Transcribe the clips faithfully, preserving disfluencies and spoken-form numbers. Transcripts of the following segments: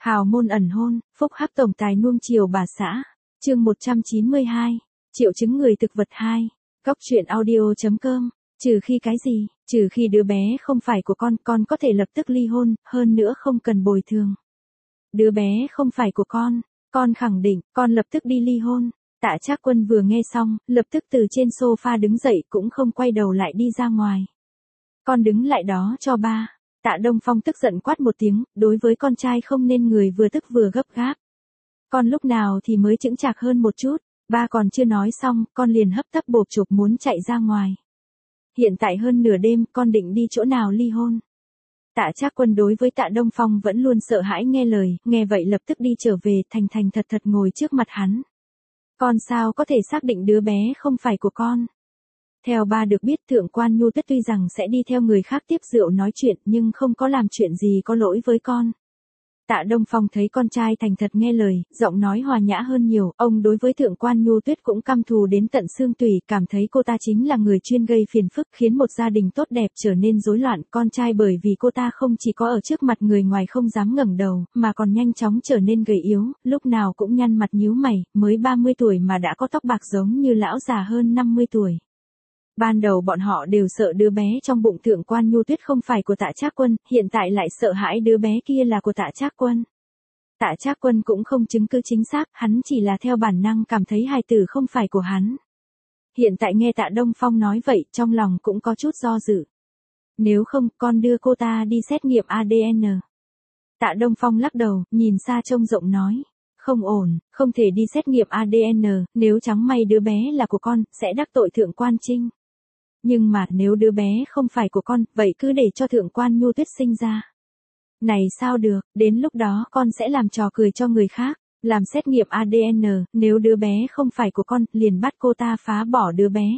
Hào môn ẩn hôn, phúc hắc tổng tài nuông chiều bà xã. Chương một trăm chín mươi hai. Triệu chứng người thực vật hai. Góc truyện audio.com. Trừ khi cái gì, trừ khi đứa bé không phải của con, con có thể lập tức ly hôn, hơn nữa không cần bồi thường. Đứa bé không phải của con, con khẳng định, con lập tức đi ly hôn. Tạ Trác Quân vừa nghe xong, lập tức từ trên sofa đứng dậy cũng không quay đầu lại đi ra ngoài. Con đứng lại đó cho ba. Tạ Đông Phong tức giận quát một tiếng, đối với con trai không nên người vừa tức vừa gấp gáp. Con lúc nào thì mới chững chạc hơn một chút, ba còn chưa nói xong, con liền hấp tấp bộp chộp muốn chạy ra ngoài. Hiện tại hơn nửa đêm, con định đi chỗ nào ly hôn? Tạ Trác Quân đối với Tạ Đông Phong vẫn luôn sợ hãi nghe lời, nghe vậy lập tức đi trở về, thành thành thật thật ngồi trước mặt hắn. Con sao có thể xác định đứa bé không phải của con? Theo ba được biết Thượng quan Nhu Tuyết tuy rằng sẽ đi theo người khác tiếp rượu nói chuyện nhưng không có làm chuyện gì có lỗi với con. Tạ Đông Phong thấy con trai thành thật nghe lời, giọng nói hòa nhã hơn nhiều, ông đối với Thượng quan Nhu Tuyết cũng căm thù đến tận xương tủy, cảm thấy cô ta chính là người chuyên gây phiền phức, khiến một gia đình tốt đẹp trở nên rối loạn. Con trai bởi vì cô ta không chỉ có ở trước mặt người ngoài không dám ngẩng đầu, mà còn nhanh chóng trở nên gầy yếu, lúc nào cũng nhăn mặt nhíu mày, mới ba mươi tuổi mà đã có tóc bạc giống như lão già hơn năm mươi tuổi. Ban đầu bọn họ đều sợ đứa bé trong bụng Thượng quan Nhu Tuyết không phải của Tạ Trác Quân, hiện tại lại sợ hãi đứa bé kia là của Tạ Trác Quân. Tạ Trác Quân cũng không chứng cứ chính xác, hắn chỉ là theo bản năng cảm thấy hài tử không phải của hắn. Hiện tại nghe Tạ Đông Phong nói vậy, trong lòng cũng có chút do dự. Nếu không, con đưa cô ta đi xét nghiệm a đê en. Tạ Đông Phong lắc đầu, nhìn xa trông rộng nói. Không ổn, không thể đi xét nghiệm a đê en, nếu chẳng may đứa bé là của con, sẽ đắc tội Thượng quan Trinh. Nhưng mà nếu đứa bé không phải của con, vậy cứ để cho Thượng quan Nhu Tuyết sinh ra. Này sao được, đến lúc đó con sẽ làm trò cười cho người khác, làm xét nghiệm a đê en, nếu đứa bé không phải của con, liền bắt cô ta phá bỏ đứa bé.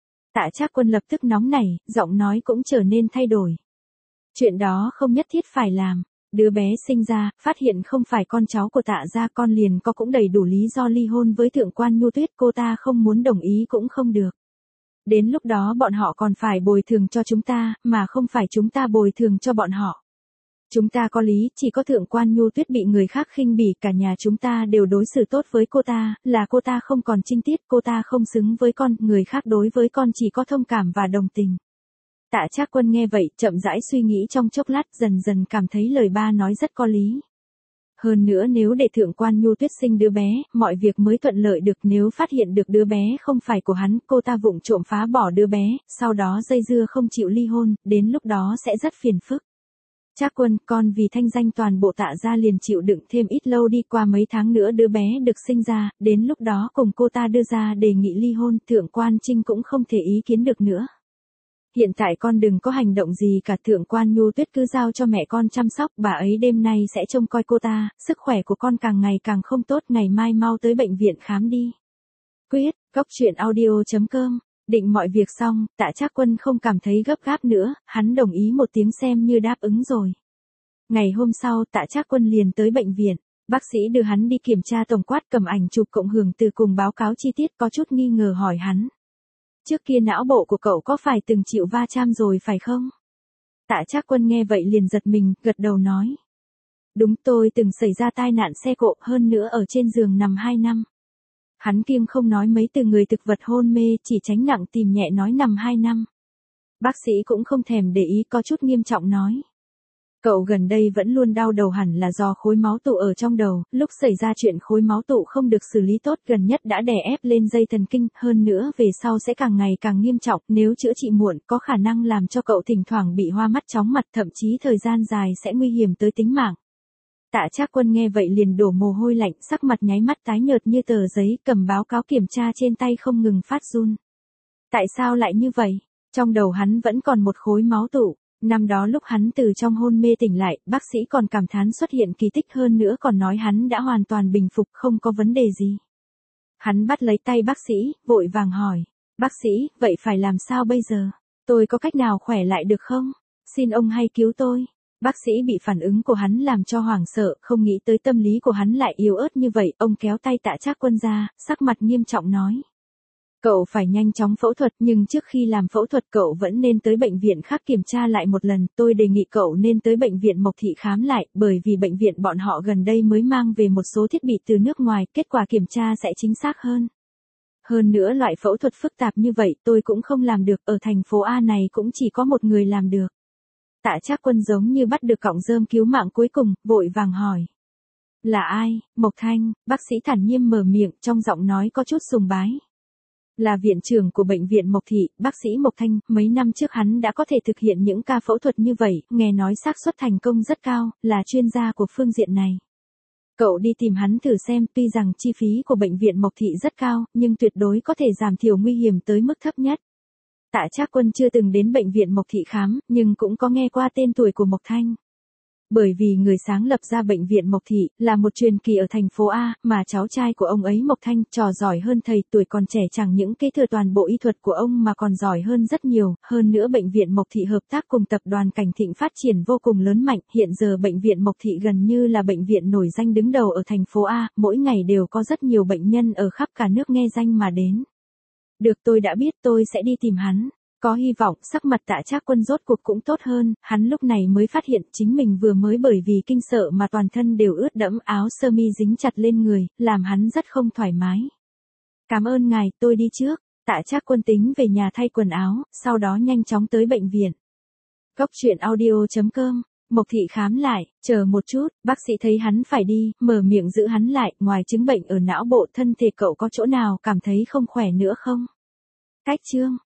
Tạ Trác Quân lập tức nóng nảy, giọng nói cũng trở nên thay đổi. Chuyện đó không nhất thiết phải làm, đứa bé sinh ra, phát hiện không phải con cháu của Tạ gia, con liền có cũng đầy đủ lý do ly hôn với Thượng quan Nhu Tuyết, cô ta không muốn đồng ý cũng không được. Đến lúc đó bọn họ còn phải bồi thường cho chúng ta, mà không phải chúng ta bồi thường cho bọn họ. Chúng ta có lý, chỉ có Thượng quan Nhu Tuyết bị người khác khinh bỉ, cả nhà chúng ta đều đối xử tốt với cô ta, là cô ta không còn trinh tiết, cô ta không xứng với con, người khác đối với con chỉ có thông cảm và đồng tình. Tạ Trác Quân nghe vậy, chậm rãi suy nghĩ trong chốc lát, dần dần cảm thấy lời ba nói rất có lý. Hơn nữa nếu để Thượng quan Nhu Tuyết sinh đứa bé, mọi việc mới thuận lợi được, nếu phát hiện được đứa bé không phải của hắn, cô ta vụng trộm phá bỏ đứa bé, sau đó dây dưa không chịu ly hôn, đến lúc đó sẽ rất phiền phức. Trác Quân, con vì thanh danh toàn bộ Tạ gia liền chịu đựng thêm ít lâu đi, qua mấy tháng nữa đứa bé được sinh ra, đến lúc đó cùng cô ta đưa ra đề nghị ly hôn, Thượng quan Trinh cũng không thể ý kiến được nữa. Hiện tại con đừng có hành động gì cả, Thượng quan Nhu Tuyết cứ giao cho mẹ con chăm sóc, bà ấy đêm nay sẽ trông coi cô ta, sức khỏe của con càng ngày càng không tốt, ngày mai mau tới bệnh viện khám đi. Quyết, góc truyện audio.com. Định mọi việc xong, Tạ Trác Quân không cảm thấy gấp gáp nữa, hắn đồng ý một tiếng xem như đáp ứng rồi. Ngày hôm sau, Tạ Trác Quân liền tới bệnh viện, bác sĩ đưa hắn đi kiểm tra tổng quát, cầm ảnh chụp cộng hưởng từ cùng báo cáo chi tiết, có chút nghi ngờ hỏi hắn. Trước kia não bộ của cậu có phải từng chịu va chạm rồi phải không? Tạ Trác Quân nghe vậy liền giật mình, gật đầu nói. Đúng, tôi từng xảy ra tai nạn xe cộ, hơn nữa ở trên giường nằm hai năm. Hắn kiêng không nói mấy từ người thực vật hôn mê, chỉ tránh nặng tìm nhẹ nói nằm hai năm. Bác sĩ cũng không thèm để ý, có chút nghiêm trọng nói. Cậu gần đây vẫn luôn đau đầu, hẳn là do khối máu tụ ở trong đầu, lúc xảy ra chuyện khối máu tụ không được xử lý tốt, gần nhất đã đè ép lên dây thần kinh, hơn nữa về sau sẽ càng ngày càng nghiêm trọng, nếu chữa trị muộn có khả năng làm cho cậu thỉnh thoảng bị hoa mắt chóng mặt, thậm chí thời gian dài sẽ nguy hiểm tới tính mạng. Tạ Trác Quân nghe vậy liền đổ mồ hôi lạnh, sắc mặt nháy mắt tái nhợt như tờ giấy, cầm báo cáo kiểm tra trên tay không ngừng phát run. Tại sao lại như vậy? Trong đầu hắn vẫn còn một khối máu tụ. Năm đó lúc hắn từ trong hôn mê tỉnh lại, bác sĩ còn cảm thán xuất hiện kỳ tích, hơn nữa còn nói hắn đã hoàn toàn bình phục, không có vấn đề gì. Hắn bắt lấy tay bác sĩ, vội vàng hỏi. Bác sĩ, vậy phải làm sao bây giờ? Tôi có cách nào khỏe lại được không? Xin ông hay cứu tôi. Bác sĩ bị phản ứng của hắn làm cho hoảng sợ, không nghĩ tới tâm lý của hắn lại yếu ớt như vậy, ông kéo tay Tạ Trác Quân ra, sắc mặt nghiêm trọng nói. Cậu phải nhanh chóng phẫu thuật nhưng trước khi làm phẫu thuật cậu vẫn nên tới bệnh viện khác kiểm tra lại một lần. Tôi đề nghị cậu nên tới bệnh viện Mộc Thị khám lại, bởi vì bệnh viện bọn họ gần đây mới mang về một số thiết bị từ nước ngoài, kết quả kiểm tra sẽ chính xác hơn. Hơn nữa loại phẫu thuật phức tạp như vậy tôi cũng không làm được, ở thành phố A này cũng chỉ có một người làm được. Tạ Trác Quân giống như bắt được cọng rơm cứu mạng cuối cùng, vội vàng hỏi. Là ai? Mộc Thanh, bác sĩ thản nhiên mở miệng, trong giọng nói có chút sùng bái. Là viện trưởng của bệnh viện Mộc Thị, bác sĩ Mộc Thanh, mấy năm trước hắn đã có thể thực hiện những ca phẫu thuật như vậy, nghe nói xác suất thành công rất cao, là chuyên gia của phương diện này. Cậu đi tìm hắn thử xem, tuy rằng chi phí của bệnh viện Mộc Thị rất cao, nhưng tuyệt đối có thể giảm thiểu nguy hiểm tới mức thấp nhất. Tạ Trác Quân chưa từng đến bệnh viện Mộc Thị khám, nhưng cũng có nghe qua tên tuổi của Mộc Thanh. Bởi vì người sáng lập ra bệnh viện Mộc Thị là một truyền kỳ ở thành phố A, mà cháu trai của ông ấy Mộc Thanh trò giỏi hơn thầy, tuổi còn trẻ chẳng những kế thừa toàn bộ y thuật của ông mà còn giỏi hơn rất nhiều. Hơn nữa bệnh viện Mộc Thị hợp tác cùng tập đoàn Cảnh Thịnh phát triển vô cùng lớn mạnh. Hiện giờ bệnh viện Mộc Thị gần như là bệnh viện nổi danh đứng đầu ở thành phố A, mỗi ngày đều có rất nhiều bệnh nhân ở khắp cả nước nghe danh mà đến. Được, tôi đã biết, tôi sẽ đi tìm hắn. Có hy vọng. Sắc mặt Tạ Trác Quân rốt cuộc cũng tốt hơn, hắn lúc này mới phát hiện chính mình vừa mới bởi vì kinh sợ mà toàn thân đều ướt đẫm, áo sơ mi dính chặt lên người, làm hắn rất không thoải mái. Cảm ơn ngài, tôi đi trước. Tạ Trác Quân tính về nhà thay quần áo, sau đó nhanh chóng tới bệnh viện. Góc truyện audio chấm com. Mộc Thị khám lại, chờ một chút, bác sĩ thấy hắn phải đi, mở miệng giữ hắn lại, ngoài chứng bệnh ở não bộ thân thể cậu có chỗ nào cảm thấy không khỏe nữa không? Cách chương